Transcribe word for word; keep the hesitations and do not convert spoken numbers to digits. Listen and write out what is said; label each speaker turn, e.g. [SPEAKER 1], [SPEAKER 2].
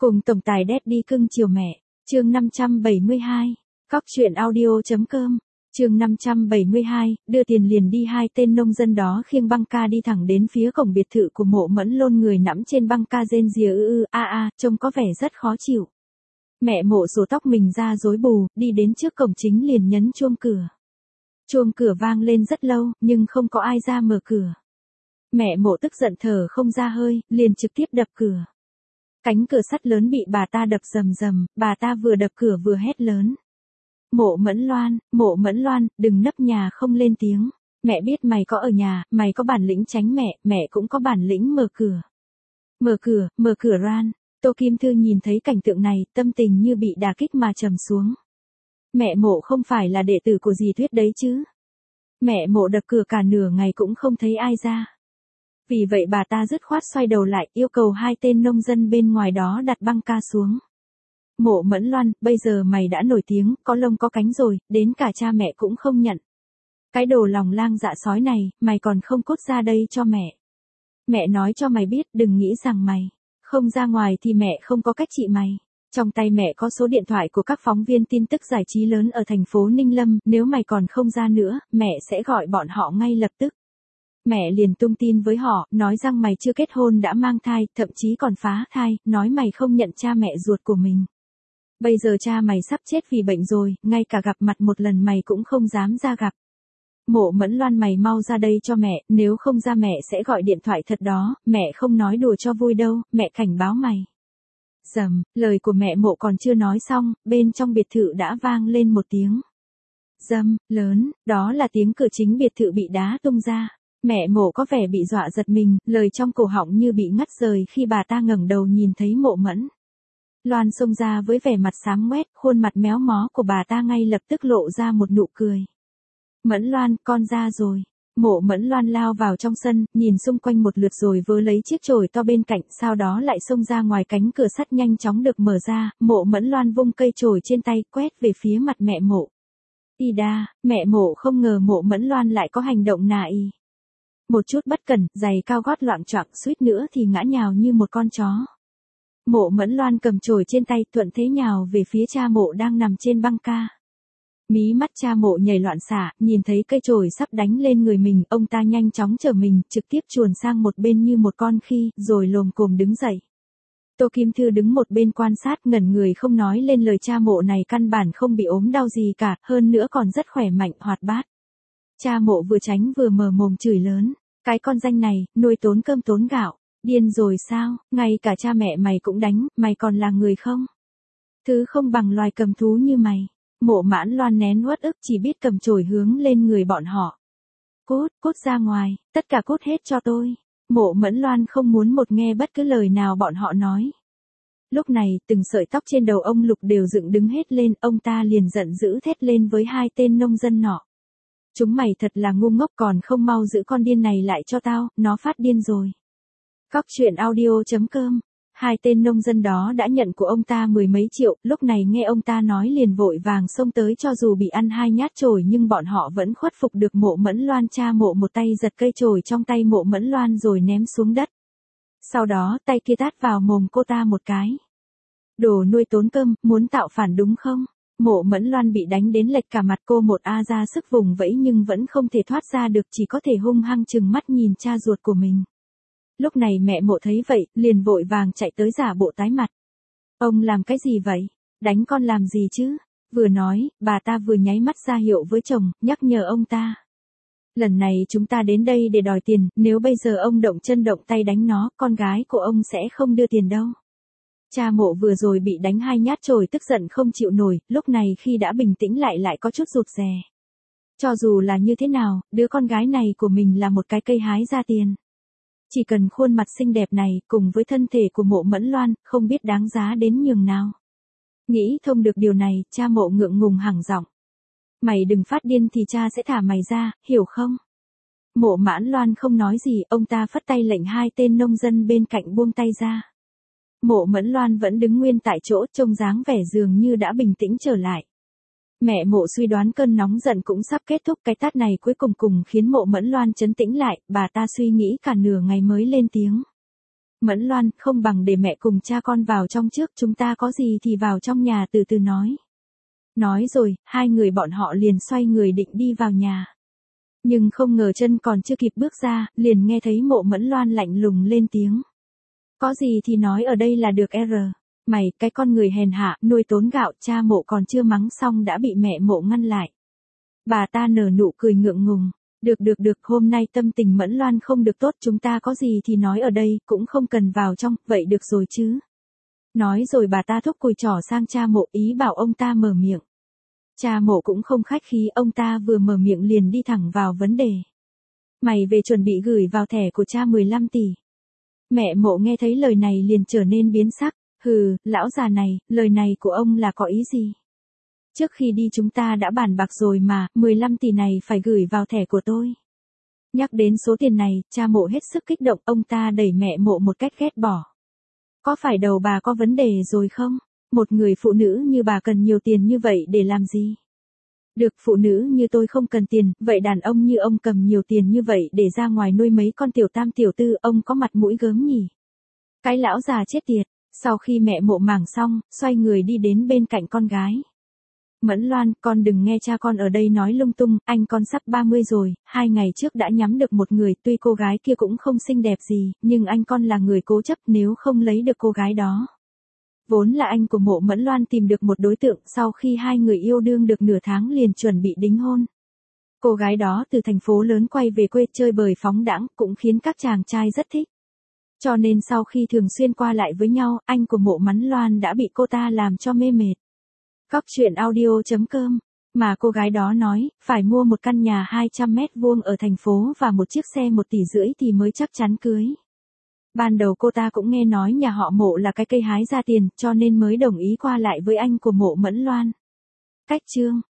[SPEAKER 1] Cùng tổng tài Daddy cưng chiều mẹ, chương năm trăm bảy mươi hai, cóc truyện audio.com, chương năm trăm bảy mươi hai, đưa tiền liền đi. Hai tên nông dân đó khiêng băng ca đi thẳng đến phía cổng biệt thự của Mộ Mẫn Lôn, người nắm trên băng ca rên rìa ư ư a a, trông có vẻ rất khó chịu. Mẹ Mộ rủ tóc mình ra rối bù, đi đến trước cổng chính liền nhấn chuông cửa. Chuông cửa vang lên rất lâu, nhưng không có ai ra mở cửa. Mẹ Mộ tức giận thở không ra hơi, liền trực tiếp đập cửa. Cánh cửa sắt lớn bị bà ta đập rầm rầm, bà ta vừa đập cửa vừa hét lớn. Mộ Mẫn Loan, Mộ Mẫn Loan, đừng nấp nhà không lên tiếng. Mẹ biết mày có ở nhà, mày có bản lĩnh tránh mẹ, mẹ cũng có bản lĩnh mở cửa. Mở cửa, mở cửa Ran. Tô Kim Thư nhìn thấy cảnh tượng này, tâm tình như bị đả kích mà trầm xuống. Mẹ Mộ không phải là đệ tử của dì Thuyết đấy chứ. Mẹ Mộ đập cửa cả nửa ngày cũng không thấy ai ra. Vì vậy bà ta dứt khoát xoay đầu lại, yêu cầu hai tên nông dân bên ngoài đó đặt băng ca xuống. Mộ Mẫn Loan, bây giờ mày đã nổi tiếng, có lông có cánh rồi, đến cả cha mẹ cũng không nhận. Cái đồ lòng lang dạ sói này, mày còn không cút ra đây cho mẹ. Mẹ nói cho mày biết, đừng nghĩ rằng mày không ra ngoài thì mẹ không có cách trị mày. Trong tay mẹ có số điện thoại của các phóng viên tin tức giải trí lớn ở thành phố Ninh Lâm, nếu mày còn không ra nữa, mẹ sẽ gọi bọn họ ngay lập tức. Mẹ liền tung tin với họ, nói rằng mày chưa kết hôn đã mang thai, thậm chí còn phá thai, nói mày không nhận cha mẹ ruột của mình. Bây giờ cha mày sắp chết vì bệnh rồi, ngay cả gặp mặt một lần mày cũng không dám ra gặp. Mộ Mẫn Loan, mày mau ra đây cho mẹ, nếu không ra mẹ sẽ gọi điện thoại thật đó, mẹ không nói đùa cho vui đâu, mẹ cảnh báo mày. Dầm, lời của mẹ Mộ còn chưa nói xong, bên trong biệt thự đã vang lên một tiếng dâm lớn, đó là tiếng cửa chính biệt thự bị đá tung ra. Mẹ Mộ có vẻ bị dọa giật mình, lời trong cổ họng như bị ngắt rời khi bà ta ngẩng đầu nhìn thấy Mộ Mẫn Loan xông ra với vẻ mặt xám ngoét, khuôn mặt méo mó của bà ta ngay lập tức lộ ra một nụ cười. Mẫn Loan, con ra rồi. Mộ Mẫn Loan lao vào trong sân, nhìn xung quanh một lượt rồi vớ lấy chiếc chổi to bên cạnh, sau đó lại xông ra ngoài. Cánh cửa sắt nhanh chóng được mở ra, Mộ Mẫn Loan vung cây chổi trên tay, quét về phía mặt mẹ Mộ. Y đa, mẹ Mộ không ngờ Mộ Mẫn Loan lại có hành động nà y. Một chút bất cẩn, giày cao gót loạng choạng, suýt nữa thì ngã nhào như một con chó. Mộ Mẫn Loan cầm chổi trên tay, thuận thế nhào về phía cha Mộ đang nằm trên băng ca. Mí mắt cha Mộ nhảy loạn xạ, nhìn thấy cây chổi sắp đánh lên người mình, ông ta nhanh chóng trở mình, trực tiếp chuồn sang một bên như một con khi, rồi lồm cồm đứng dậy. Tô Kim Thư đứng một bên quan sát, ngẩn người không nói lên lời. Cha Mộ này căn bản không bị ốm đau gì cả, hơn nữa còn rất khỏe mạnh, hoạt bát. Cha Mộ vừa tránh vừa mở mồm chửi lớn. Cái con danh này, nuôi tốn cơm tốn gạo. Điên rồi sao, ngay cả cha mẹ mày cũng đánh, mày còn là người không? Thứ không bằng loài cầm thú như mày. Mộ Mẫn Loan nén uất ức, chỉ biết cầm chổi hướng lên người bọn họ. Cút, cút ra ngoài, tất cả cút hết cho tôi. Mộ Mẫn Loan không muốn một nghe bất cứ lời nào bọn họ nói. Lúc này, từng sợi tóc trên đầu ông Lục đều dựng đứng hết lên, ông ta liền giận dữ thét lên với hai tên nông dân nọ. Chúng mày thật là ngu ngốc, còn không mau giữ con điên này lại cho tao, nó phát điên rồi. Cóc truyện audio.com. Hai tên nông dân đó đã nhận của ông ta mười mấy triệu, lúc này nghe ông ta nói liền vội vàng xông tới, cho dù bị ăn hai nhát chổi nhưng bọn họ vẫn khuất phục được Mộ Mẫn Loan. Cha Mộ một tay giật cây chổi trong tay Mộ Mẫn Loan rồi ném xuống đất. Sau đó tay kia tát vào mồm cô ta một cái. Đồ nuôi tốn cơm, muốn tạo phản đúng không? Mộ Mẫn Loan bị đánh đến lệch cả mặt, cô một a ra sức vùng vẫy nhưng vẫn không thể thoát ra được, chỉ có thể hung hăng trừng mắt nhìn cha ruột của mình. Lúc này mẹ Mộ thấy vậy, liền vội vàng chạy tới giả bộ tái mặt. Ông làm cái gì vậy? Đánh con làm gì chứ? Vừa nói, bà ta vừa nháy mắt ra hiệu với chồng, nhắc nhở ông ta. Lần này chúng ta đến đây để đòi tiền, nếu bây giờ ông động chân động tay đánh nó, con gái của ông sẽ không đưa tiền đâu. Cha Mộ vừa rồi bị đánh hai nhát chổi tức giận không chịu nổi, lúc này khi đã bình tĩnh lại lại có chút rụt rè. Cho dù là như thế nào, đứa con gái này của mình là một cái cây hái ra tiền. Chỉ cần khuôn mặt xinh đẹp này, cùng với thân thể của Mộ Mẫn Loan, không biết đáng giá đến nhường nào. Nghĩ thông được điều này, cha Mộ ngượng ngùng hẳng giọng. Mày đừng phát điên thì cha sẽ thả mày ra, hiểu không? Mộ Mẫn Loan không nói gì, ông ta phất tay lệnh hai tên nông dân bên cạnh buông tay ra. Mộ Mẫn Loan vẫn đứng nguyên tại chỗ, trông dáng vẻ dường như đã bình tĩnh trở lại. Mẹ Mộ suy đoán cơn nóng giận cũng sắp kết thúc, cái tát này cuối cùng cùng khiến Mộ Mẫn Loan trấn tĩnh lại, bà ta suy nghĩ cả nửa ngày mới lên tiếng. Mẫn Loan, không bằng để mẹ cùng cha con vào trong trước, chúng ta có gì thì vào trong nhà từ từ nói. Nói rồi, hai người bọn họ liền xoay người định đi vào nhà. Nhưng không ngờ chân còn chưa kịp bước ra, liền nghe thấy Mộ Mẫn Loan lạnh lùng lên tiếng. Có gì thì nói ở đây là được R. Mày, cái con người hèn hạ, nuôi tốn gạo, cha Mộ còn chưa mắng xong đã bị mẹ Mộ ngăn lại. Bà ta nở nụ cười ngượng ngùng. Được được được, hôm nay tâm tình Mẫn Loan không được tốt, chúng ta có gì thì nói ở đây, cũng không cần vào trong, vậy được rồi chứ. Nói rồi bà ta thúc cùi trỏ sang cha Mộ, ý bảo ông ta mở miệng. Cha Mộ cũng không khách khí, ông ta vừa mở miệng liền đi thẳng vào vấn đề. Mày về chuẩn bị gửi vào thẻ của cha mười lăm tỷ. Mẹ Mộ nghe thấy lời này liền trở nên biến sắc. Hừ, lão già này, lời này của ông là có ý gì? Trước khi đi chúng ta đã bàn bạc rồi mà, mười lăm tỷ này phải gửi vào thẻ của tôi. Nhắc đến số tiền này, cha Mộ hết sức kích động, ông ta đẩy mẹ Mộ một cách ghét bỏ. Có phải đầu bà có vấn đề rồi không? Một người phụ nữ như bà cần nhiều tiền như vậy để làm gì? Được, phụ nữ như tôi không cần tiền, vậy đàn ông như ông cầm nhiều tiền như vậy để ra ngoài nuôi mấy con tiểu tam tiểu tư, ông có mặt mũi gớm nhỉ? Cái lão già chết tiệt. Sau khi mẹ Mộ màng xong, xoay người đi đến bên cạnh con gái. Mẫn Loan, con đừng nghe cha con ở đây nói lung tung, anh con sắp ba mươi rồi, hai ngày trước đã nhắm được một người, tuy cô gái kia cũng không xinh đẹp gì, nhưng anh con là người cố chấp, nếu không lấy được cô gái đó. Vốn là anh của Mộ Mẫn Loan tìm được một đối tượng, sau khi hai người yêu đương được nửa tháng liền chuẩn bị đính hôn. Cô gái đó từ thành phố lớn quay về quê chơi bời phóng đãng, cũng khiến các chàng trai rất thích. Cho nên sau khi thường xuyên qua lại với nhau, anh của Mộ Mẫn Loan đã bị cô ta làm cho mê mệt. Cóc truyện audio chấm com. Mà cô gái đó nói, phải mua một căn nhà hai trăm mét vuông ở thành phố và một chiếc xe một tỷ rưỡi thì mới chắc chắn cưới. Ban đầu cô ta cũng nghe nói nhà họ Mộ là cái cây hái ra tiền, cho nên mới đồng ý qua lại với anh của Mộ Mẫn Loan. Cách chương